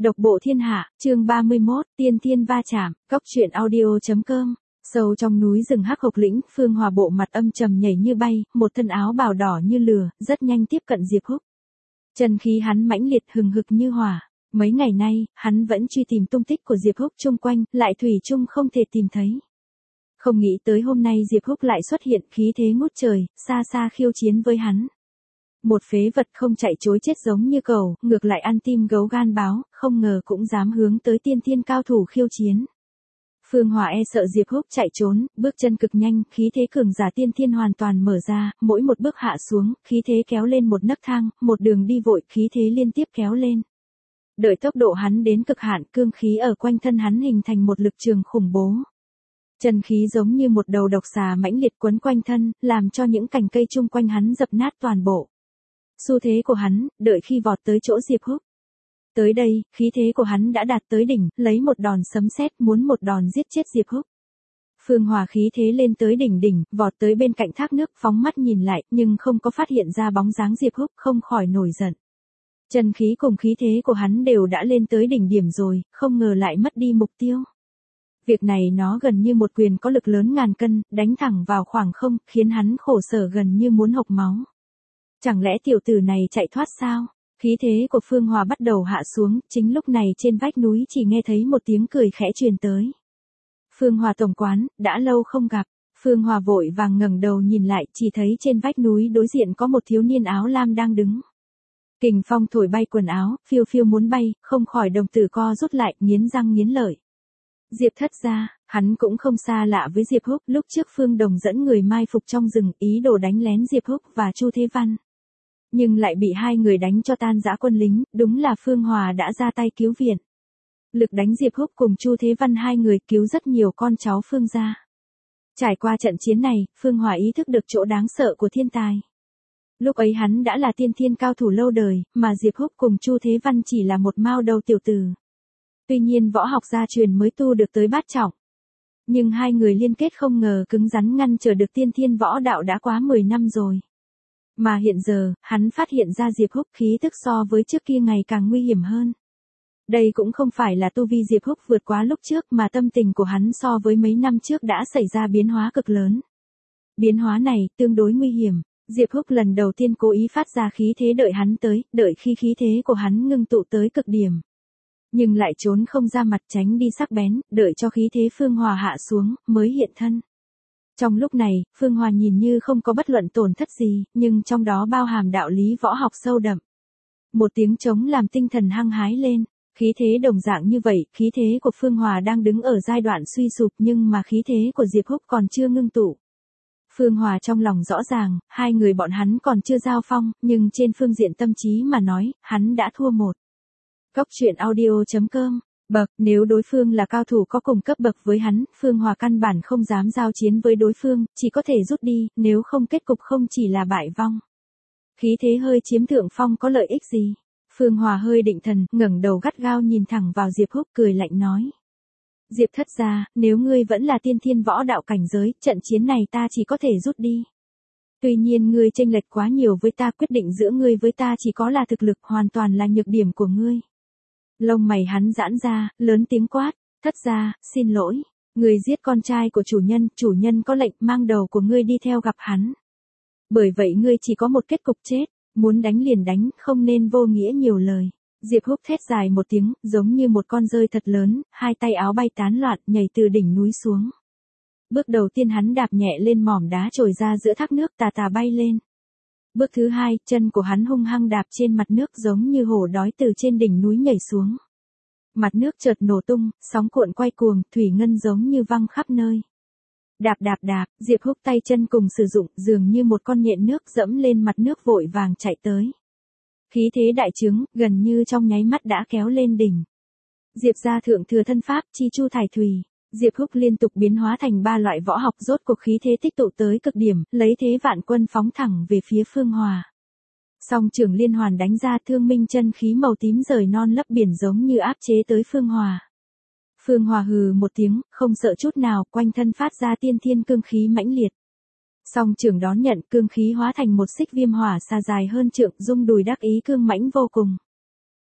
Độc bộ thiên hạ, chương 31, tiên thiên va chạm, góc truyện audio.com. Sâu trong núi rừng hắc hộc lĩnh, Phương Hòa bộ mặt âm trầm nhảy như bay, một thân áo bào đỏ như lửa, rất nhanh tiếp cận Diệp Húc. Chân khí hắn mãnh liệt hừng hực như hỏa. Mấy ngày nay, hắn vẫn truy tìm tung tích của Diệp Húc chung quanh, lại thủy chung không thể tìm thấy. Không nghĩ tới hôm nay Diệp Húc lại xuất hiện, khí thế ngút trời, xa xa khiêu chiến với hắn. Một phế vật không chạy chối chết giống như cẩu, ngược lại ăn tim gấu gan báo, không ngờ cũng dám hướng tới tiên thiên cao thủ khiêu chiến. Phương Hòa e sợ Diệp Húc chạy trốn, bước chân cực nhanh, khí thế cường giả tiên thiên hoàn toàn mở ra, mỗi một bước hạ xuống, khí thế kéo lên một nấc thang, một đường đi vội, khí thế liên tiếp kéo lên. Đợi tốc độ hắn đến cực hạn, cương khí ở quanh thân hắn hình thành một lực trường khủng bố. Chân khí giống như một đầu độc xà mãnh liệt quấn quanh thân, làm cho những cành cây chung quanh hắn dập nát toàn bộ. Xu thế của hắn, đợi khi vọt tới chỗ Diệp Húc. Tới đây, khí thế của hắn đã đạt tới đỉnh, lấy một đòn sấm sét muốn một đòn giết chết Diệp Húc. Phương Hòa khí thế lên tới đỉnh, vọt tới bên cạnh thác nước, phóng mắt nhìn lại, nhưng không có phát hiện ra bóng dáng Diệp Húc, không khỏi nổi giận. Chân khí cùng khí thế của hắn đều đã lên tới đỉnh điểm rồi, không ngờ lại mất đi mục tiêu. Việc này nó gần như một quyền có lực lớn ngàn cân, đánh thẳng vào khoảng không, khiến hắn khổ sở gần như muốn hộc máu. Chẳng lẽ tiểu tử này chạy thoát sao? Khí thế của Phương Hòa bắt đầu hạ xuống, chính lúc này trên vách núi chỉ nghe thấy một tiếng cười khẽ truyền tới. Phương Hòa tổng quán, đã lâu không gặp. Phương Hòa vội vàng ngẩng đầu nhìn lại, chỉ thấy trên vách núi đối diện có một thiếu niên áo lam đang đứng. Kình phong thổi bay quần áo, phiêu phiêu muốn bay, không khỏi đồng tử co rút lại, nghiến răng nghiến lợi. Diệp Thất gia, hắn cũng không xa lạ với Diệp Húc, lúc trước Phương Đồng dẫn người mai phục trong rừng, ý đồ đánh lén Diệp Húc và Chu Thế Văn. Nhưng lại bị hai người đánh cho tan rã quân lính, đúng là Phương Hòa đã ra tay cứu viện. Lực đánh Diệp Húc cùng Chu Thế Văn hai người cứu rất nhiều con cháu Phương gia. Trải qua trận chiến này, Phương Hòa ý thức được chỗ đáng sợ của thiên tài. Lúc ấy hắn đã là tiên thiên cao thủ lâu đời, mà Diệp Húc cùng Chu Thế Văn chỉ là một mao đầu tiểu tử. Tuy nhiên võ học gia truyền mới tu được tới bát trọng. Nhưng hai người liên kết không ngờ cứng rắn ngăn trở được tiên thiên võ đạo đã quá 10 năm rồi. Mà hiện giờ, hắn phát hiện ra Diệp Húc khí tức so với trước kia ngày càng nguy hiểm hơn. Đây cũng không phải là tu vi Diệp Húc vượt quá lúc trước mà tâm tình của hắn so với mấy năm trước đã xảy ra biến hóa cực lớn. Biến hóa này tương đối nguy hiểm. Diệp Húc lần đầu tiên cố ý phát ra khí thế đợi hắn tới, đợi khi khí thế của hắn ngưng tụ tới cực điểm. Nhưng lại trốn không ra mặt tránh đi sắc bén, đợi cho khí thế Phương Hòa hạ xuống, mới hiện thân. Trong lúc này, Phương Hòa nhìn như không có bất luận tổn thất gì, nhưng trong đó bao hàm đạo lý võ học sâu đậm. Một tiếng trống làm tinh thần hăng hái lên, khí thế đồng dạng như vậy, khí thế của Phương Hòa đang đứng ở giai đoạn suy sụp nhưng mà khí thế của Diệp Húc còn chưa ngưng tụ. Phương Hòa trong lòng rõ ràng, hai người bọn hắn còn chưa giao phong, nhưng trên phương diện tâm trí mà nói, hắn đã thua một. Góc truyện audio.com. Nếu đối phương là cao thủ có cùng cấp bậc với hắn, Phương Hòa căn bản không dám giao chiến với đối phương, chỉ có thể rút đi, nếu không kết cục không chỉ là bại vong. Khí thế hơi chiếm thượng phong có lợi ích gì? Phương Hòa hơi định thần, ngẩng đầu gắt gao nhìn thẳng vào Diệp Húc cười lạnh nói. Diệp Thất gia, nếu ngươi vẫn là tiên thiên võ đạo cảnh giới, trận chiến này ta chỉ có thể rút đi. Tuy nhiên ngươi chênh lệch quá nhiều với ta, quyết định giữa ngươi với ta chỉ có là thực lực, hoàn toàn là nhược điểm của ngươi. Lông mày hắn giãn ra, lớn tiếng quát, Thất gia, xin lỗi, ngươi giết con trai của chủ nhân có lệnh mang đầu của ngươi đi theo gặp hắn. Bởi vậy ngươi chỉ có một kết cục chết, muốn đánh liền đánh, không nên vô nghĩa nhiều lời. Diệp Húc thét dài một tiếng, giống như một con dơi thật lớn, hai tay áo bay tán loạn, nhảy từ đỉnh núi xuống. Bước đầu tiên hắn đạp nhẹ lên mỏm đá trồi ra giữa thác nước, tà tà bay lên. Bước thứ hai, chân của hắn hung hăng đạp trên mặt nước giống như hổ đói từ trên đỉnh núi nhảy xuống. Mặt nước chợt nổ tung, sóng cuộn quay cuồng, thủy ngân giống như văng khắp nơi. Đạp, Diệp Húc tay chân cùng sử dụng, dường như một con nhện nước dẫm lên mặt nước vội vàng chạy tới. Khí thế đại trướng, gần như trong nháy mắt đã kéo lên đỉnh. Diệp gia thượng thừa thân pháp, chi chu thải thủy. Diệp Húc liên tục biến hóa thành ba loại võ học, rốt cuộc khí thế tích tụ tới cực điểm, lấy thế vạn quân phóng thẳng về phía Phương Hòa. Song trưởng liên hoàn đánh ra, thương minh chân khí màu tím rời non lấp biển giống như áp chế tới Phương Hòa. Phương Hòa hừ một tiếng, không sợ chút nào, quanh thân phát ra tiên thiên cương khí mãnh liệt. Song trưởng đón nhận, cương khí hóa thành một xích viêm hỏa xa dài hơn trượng, rung đùi đắc ý cương mãnh vô cùng.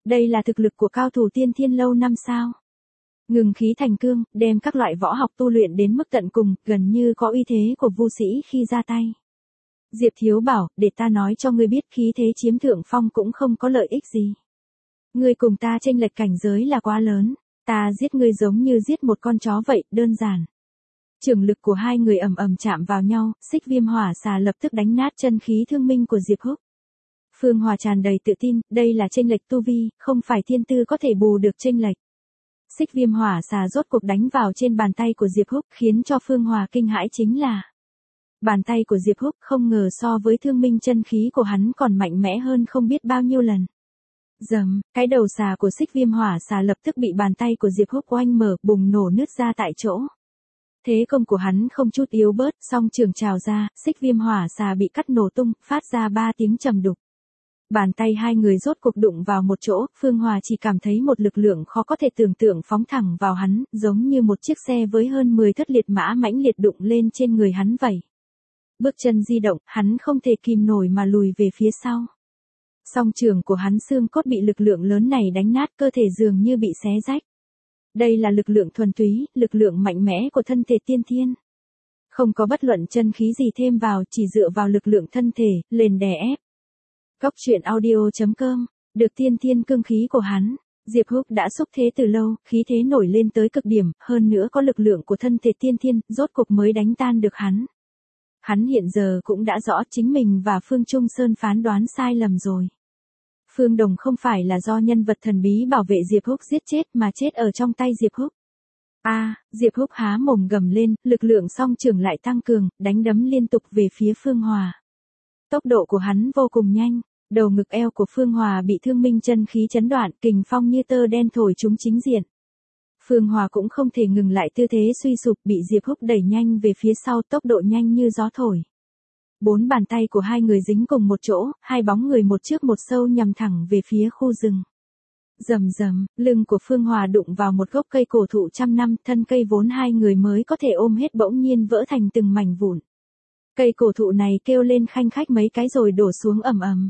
Đây là thực lực của cao thủ tiên thiên lâu năm sao? Ngừng khí thành cương, đem các loại võ học tu luyện đến mức tận cùng, gần như có uy thế của vu sĩ khi ra tay. Diệp Thiếu bảo, để ta nói cho ngươi biết khí thế chiếm thượng phong cũng không có lợi ích gì. Ngươi cùng ta chênh lệch cảnh giới là quá lớn, ta giết ngươi giống như giết một con chó vậy, đơn giản. Trường lực của hai người ầm ầm chạm vào nhau, xích viêm hỏa xà lập tức đánh nát chân khí thương minh của Diệp Húc. Phương Hòa tràn đầy tự tin, đây là chênh lệch tu vi, không phải thiên tư có thể bù được chênh lệch. Xích viêm hỏa xà rốt cuộc đánh vào trên bàn tay của Diệp Húc, khiến cho Phương Hòa kinh hãi chính là bàn tay của Diệp Húc không ngờ so với thương minh chân khí của hắn còn mạnh mẽ hơn không biết bao nhiêu lần. Dầm, cái đầu xà của xích viêm hỏa xà lập tức bị bàn tay của Diệp Húc oanh mở, bùng nổ nứt ra tại chỗ. Thế công của hắn không chút yếu bớt, song trường trào ra, xích viêm hỏa xà bị cắt nổ tung, phát ra 3 tiếng trầm đục. Bàn tay hai người rốt cuộc đụng vào một chỗ, Phương Hòa chỉ cảm thấy một lực lượng khó có thể tưởng tượng phóng thẳng vào hắn, giống như một chiếc xe với hơn 10 thất liệt mã mãnh liệt đụng lên trên người hắn vậy. Bước chân di động, hắn không thể kìm nổi mà lùi về phía sau. Song trường của hắn xương cốt bị lực lượng lớn này đánh nát, cơ thể dường như bị xé rách. Đây là lực lượng thuần túy, lực lượng mạnh mẽ của thân thể tiên thiên. Không có bất luận chân khí gì thêm vào, chỉ dựa vào lực lượng thân thể, lên đè ép. Góc truyện audio.com, được tiên thiên cương khí của hắn, Diệp Húc đã xúc thế từ lâu, khí thế nổi lên tới cực điểm, hơn nữa có lực lượng của thân thể tiên thiên, rốt cục mới đánh tan được hắn. Hắn hiện giờ cũng đã rõ chính mình và Phương Trung Sơn phán đoán sai lầm rồi. Phương Đồng không phải là do nhân vật thần bí bảo vệ Diệp Húc giết chết mà chết ở trong tay Diệp Húc. Diệp Húc há mồm gầm lên, lực lượng song trường lại tăng cường, đánh đấm liên tục về phía Phương Hòa. Tốc độ của hắn vô cùng nhanh, đầu ngực eo của Phương Hòa bị thương minh chân khí chấn đoạn, kình phong như tơ đen thổi chúng chính diện. Phương Hòa cũng không thể ngừng lại tư thế suy sụp, bị Diệp Húc đẩy nhanh về phía sau, tốc độ nhanh như gió thổi. 4 bàn tay của hai người dính cùng một chỗ, hai bóng người một trước một sau nhằm thẳng về phía khu rừng. Rầm rầm, lưng của Phương Hòa đụng vào một gốc cây cổ thụ trăm năm, thân cây vốn hai người mới có thể ôm hết bỗng nhiên vỡ thành từng mảnh vụn. Cây cổ thụ này kêu lên khanh khách mấy cái rồi đổ xuống ầm ầm.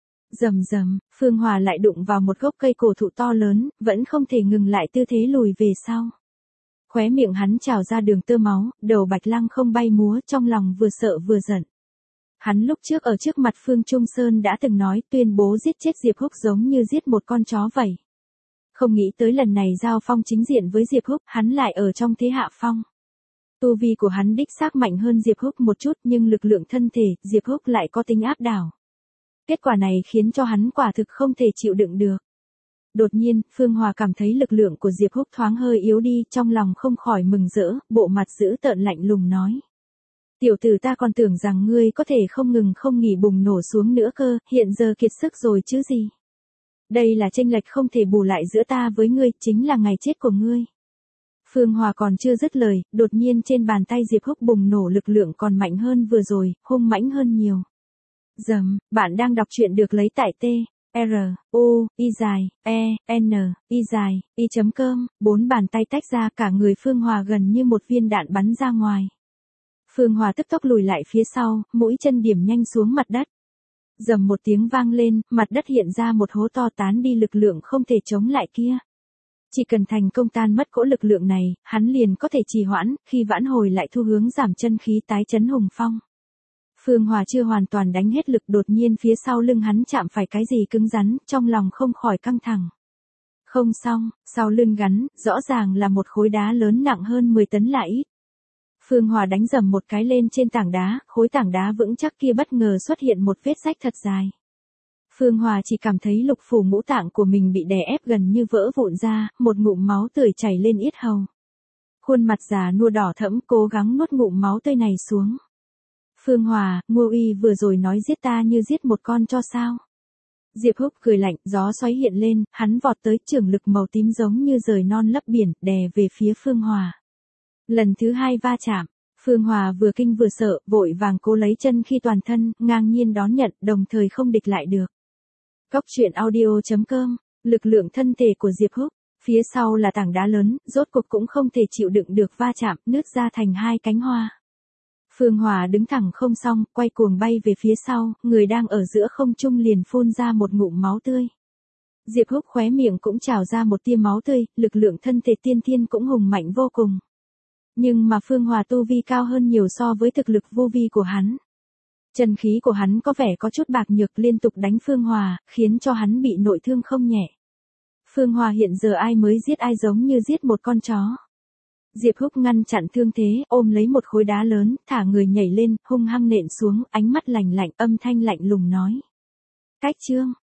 Rầm rầm, Phương Hòa lại đụng vào một gốc cây cổ thụ to lớn, vẫn không thể ngừng lại tư thế lùi về sau. Khóe miệng hắn trào ra đường tơ máu, đầu bạch lăng không bay múa, trong lòng vừa sợ vừa giận. Hắn lúc trước ở trước mặt Phương Trung Sơn đã từng nói, tuyên bố giết chết Diệp Húc giống như giết một con chó vậy. Không nghĩ tới lần này giao phong chính diện với Diệp Húc, hắn lại ở trong thế hạ phong. Tu vi của hắn đích xác mạnh hơn Diệp Húc một chút, nhưng lực lượng thân thể, Diệp Húc lại có tính áp đảo. Kết quả này khiến cho hắn quả thực không thể chịu đựng được. Đột nhiên, Phương Hòa cảm thấy lực lượng của Diệp Húc thoáng hơi yếu đi, trong lòng không khỏi mừng rỡ, bộ mặt dữ tợn lạnh lùng nói. Tiểu tử, ta còn tưởng rằng ngươi có thể không ngừng không nghỉ bùng nổ xuống nữa cơ, hiện giờ kiệt sức rồi chứ gì. Đây là chênh lệch không thể bù lại giữa ta với ngươi, chính là ngày chết của ngươi. Phương Hòa còn chưa dứt lời, đột nhiên trên bàn tay Diệp Húc bùng nổ lực lượng còn mạnh hơn vừa rồi, hung mãnh hơn nhiều. Dầm, bạn đang đọc truyện được lấy tại T, R, U, I dài, E, N, I dài, I.com, 4 bàn tay tách ra, cả người Phương Hòa gần như một viên đạn bắn ra ngoài. Phương Hòa tức tốc lùi lại phía sau, mũi chân điểm nhanh xuống mặt đất. Dầm một tiếng vang lên, mặt đất hiện ra một hố to, tán đi lực lượng không thể chống lại kia. Chỉ cần thành công tan mất cỗ lực lượng này, hắn liền có thể trì hoãn, khi vãn hồi lại thu hướng giảm chân khí tái chấn hùng phong. Phương Hòa chưa hoàn toàn đánh hết lực, đột nhiên phía sau lưng hắn chạm phải cái gì cứng rắn, trong lòng không khỏi căng thẳng. Không xong, sau lưng gắn, rõ ràng là một khối đá lớn nặng hơn 10 tấn lại ít. Phương Hòa đánh dầm một cái lên trên tảng đá, khối tảng đá vững chắc kia bất ngờ xuất hiện một vết rách thật dài. Phương Hòa chỉ cảm thấy lục phủ ngũ tạng của mình bị đè ép gần như vỡ vụn ra, một ngụm máu tươi chảy lên yết hầu. Khuôn mặt già nua đỏ thẫm, cố gắng nuốt ngụm máu tươi này xuống. Phương Hòa, Ngô Uy vừa rồi nói giết ta như giết một con cho sao? Diệp Húc cười lạnh, gió xoáy hiện lên, hắn vọt tới, trường lực màu tím giống như rời non lấp biển, đè về phía Phương Hòa. Lần thứ hai va chạm, Phương Hòa vừa kinh vừa sợ, vội vàng cố lấy chân khi toàn thân, ngang nhiên đón nhận, đồng thời không địch lại được. Góc truyện audio.com, lực lượng thân thể của Diệp Húc, phía sau là tảng đá lớn, rốt cuộc cũng không thể chịu đựng được va chạm, nứt ra thành hai cánh hoa. Phương Hòa đứng thẳng không xong, quay cuồng bay về phía sau, người đang ở giữa không trung liền phun ra một ngụm máu tươi. Diệp Húc khóe miệng cũng trào ra một tia máu tươi, lực lượng thân thể tiên thiên cũng hùng mạnh vô cùng. Nhưng mà Phương Hòa tu vi cao hơn nhiều so với thực lực vô vi của hắn. Chân khí của hắn có vẻ có chút bạc nhược, liên tục đánh Phương Hòa, khiến cho hắn bị nội thương không nhẹ. Phương Hòa hiện giờ ai mới giết ai giống như giết một con chó. Diệp Húc ngăn chặn thương thế, ôm lấy một khối đá lớn, thả người nhảy lên, hung hăng nện xuống, ánh mắt lạnh lạnh, âm thanh lạnh lùng nói. Cách chương,